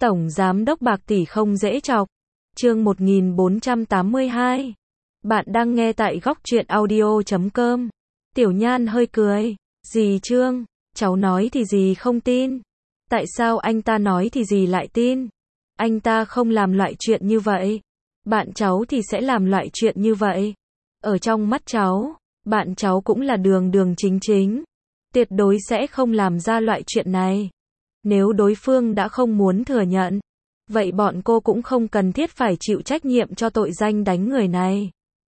Tổng giám đốc bạc tỷ không dễ chọc. Chương 1482. Bạn đang nghe tại góc truyện audio.com. Tiểu Nhan hơi cười. Dì Trương, cháu nói thì dì không tin. Tại sao anh ta nói thì dì lại tin? Anh ta không làm loại chuyện như vậy. Bạn cháu thì sẽ làm loại chuyện như vậy. Ở trong mắt cháu, bạn cháu cũng là đường đường chính chính. Tuyệt đối sẽ không làm ra loại chuyện này. Nếu đối phương đã không muốn thừa nhận, vậy bọn cô cũng không cần thiết phải chịu trách nhiệm cho tội danh đánh người này.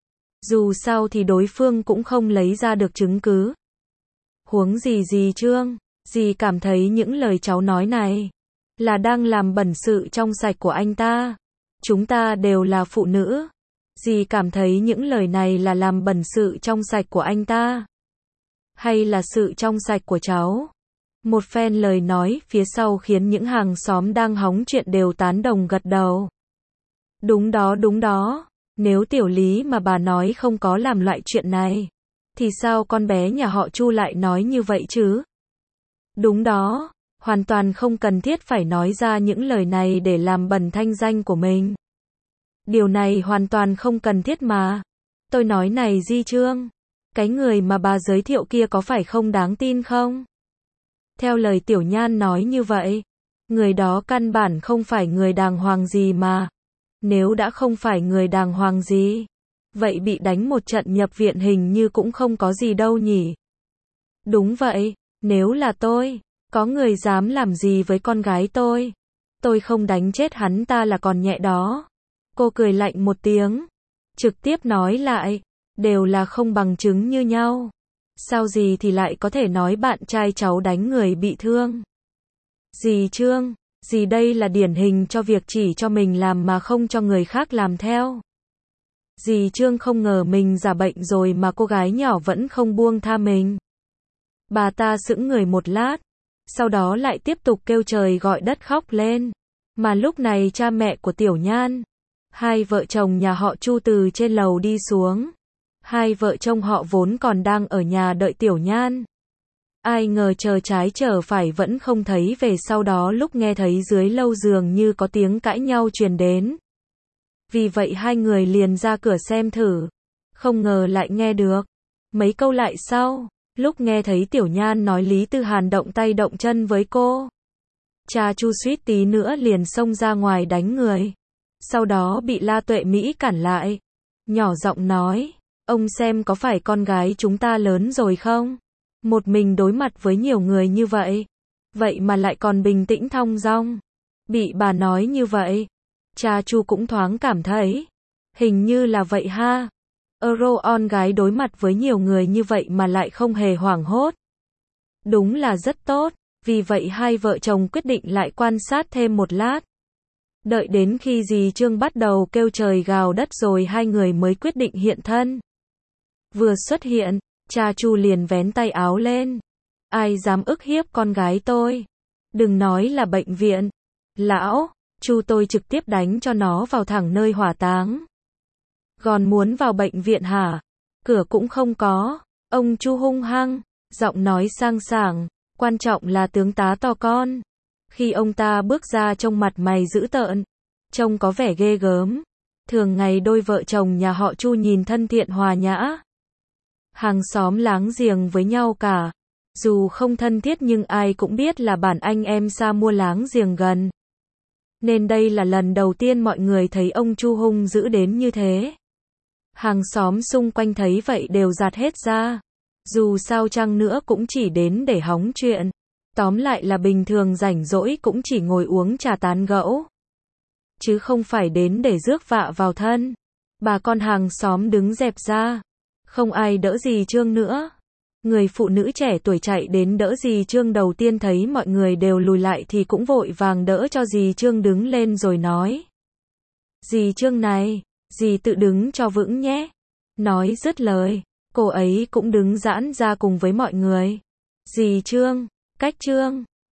Dù sao thì đối phương cũng không lấy ra được chứng cứ. Huống gì dì Trương, dì cảm thấy những lời cháu nói này là đang làm bẩn sự trong sạch của anh ta. Chúng ta đều là phụ nữ. Dì cảm thấy những lời này là làm bẩn sự trong sạch của anh ta, hay là sự trong sạch của cháu? Một phen lời nói phía sau khiến những hàng xóm đang hóng chuyện đều tán đồng gật đầu. Đúng đó, đúng đó. Nếu Tiểu Lý mà bà nói không có làm loại chuyện này, thì sao con bé nhà họ Chu lại nói như vậy chứ? Đúng đó, hoàn toàn không cần thiết phải nói ra những lời này để làm bẩn thanh danh của mình. Điều này hoàn toàn không cần thiết mà. Tôi nói này Di Trương, cái người mà bà giới thiệu kia có phải không đáng tin không? Theo lời Tiểu Nhan nói như vậy, người đó căn bản không phải người đàng hoàng gì mà. Nếu đã không phải người đàng hoàng gì, vậy bị đánh một trận nhập viện hình như cũng không có gì đâu nhỉ? Đúng vậy, nếu là tôi, có người dám làm gì với con gái tôi không đánh chết hắn ta là còn nhẹ đó. Cô cười lạnh một tiếng, trực tiếp nói lại, đều là không bằng chứng như nhau. Sao dì thì lại có thể nói bạn trai cháu đánh người bị thương? Dì Trương, dì đây là điển hình cho việc chỉ cho mình làm mà không cho người khác làm theo. Dì Trương không ngờ mình giả bệnh rồi mà cô gái nhỏ vẫn không buông tha mình. Bà ta sững người một lát, sau đó lại tiếp tục kêu trời gọi đất khóc lên. Mà lúc này cha mẹ của Tiểu Nhan, hai vợ chồng nhà họ Chu từ trên lầu đi xuống. Hai vợ chồng họ vốn còn đang ở nhà đợi Tiểu Nhan. Ai ngờ chờ trái chờ phải vẫn không thấy về, sau đó lúc nghe thấy dưới lâu dường như có tiếng cãi nhau truyền đến. Vì vậy hai người liền ra cửa xem thử. Không ngờ lại nghe được mấy câu lại sau, lúc nghe thấy Tiểu Nhan nói Lý Tư Hàn động tay động chân với cô. Cha Chu suýt tí nữa liền xông ra ngoài đánh người. Sau đó bị La Tuệ Mỹ cản lại. Nhỏ giọng nói, ông xem có phải con gái chúng ta lớn rồi không? Một mình đối mặt với nhiều người như vậy. Vậy mà lại còn bình tĩnh thong dong. Bị bà nói như vậy, cha Chu cũng thoáng cảm thấy, hình như là vậy ha. Con gái đối mặt với nhiều người như vậy mà lại không hề hoảng hốt. Đúng là rất tốt, vì vậy hai vợ chồng quyết định lại quan sát thêm một lát. Đợi đến khi dì Trương bắt đầu kêu trời gào đất rồi hai người mới quyết định hiện thân. Vừa xuất hiện, cha Chu liền vén tay áo lên. Ai dám ức hiếp con gái tôi? Đừng nói là bệnh viện. Lão, Chu tôi trực tiếp đánh cho nó vào thẳng nơi hỏa táng. Còn muốn vào bệnh viện hả? Cửa cũng không có. Ông Chu hung hăng, giọng nói sang sảng, quan trọng là tướng tá to con. Khi ông ta bước ra trông mặt mày dữ tợn, trông có vẻ ghê gớm. Thường ngày đôi vợ chồng nhà họ Chu nhìn thân thiện hòa nhã, hàng xóm láng giềng với nhau cả. Dù không thân thiết nhưng ai cũng biết là bản anh em xa mua láng giềng gần. Nên đây là lần đầu tiên mọi người thấy ông Chu hung dữ đến như thế. Hàng xóm xung quanh thấy vậy đều giạt hết ra. Dù sao chăng nữa cũng chỉ đến để hóng chuyện. Tóm lại là bình thường rảnh rỗi cũng chỉ ngồi uống trà tán gẫu, chứ không phải đến để rước vạ vào thân. Bà con hàng xóm đứng dẹp ra. Không ai đỡ dì Trương nữa. Người phụ nữ trẻ tuổi chạy đến đỡ dì Trương đầu tiên thấy mọi người đều lùi lại thì cũng vội vàng đỡ cho dì Trương đứng lên rồi nói. Dì Trương này, dì tự đứng cho vững nhé. Nói dứt lời, cô ấy cũng đứng giãn ra cùng với mọi người. Dì Trương, cách Trương,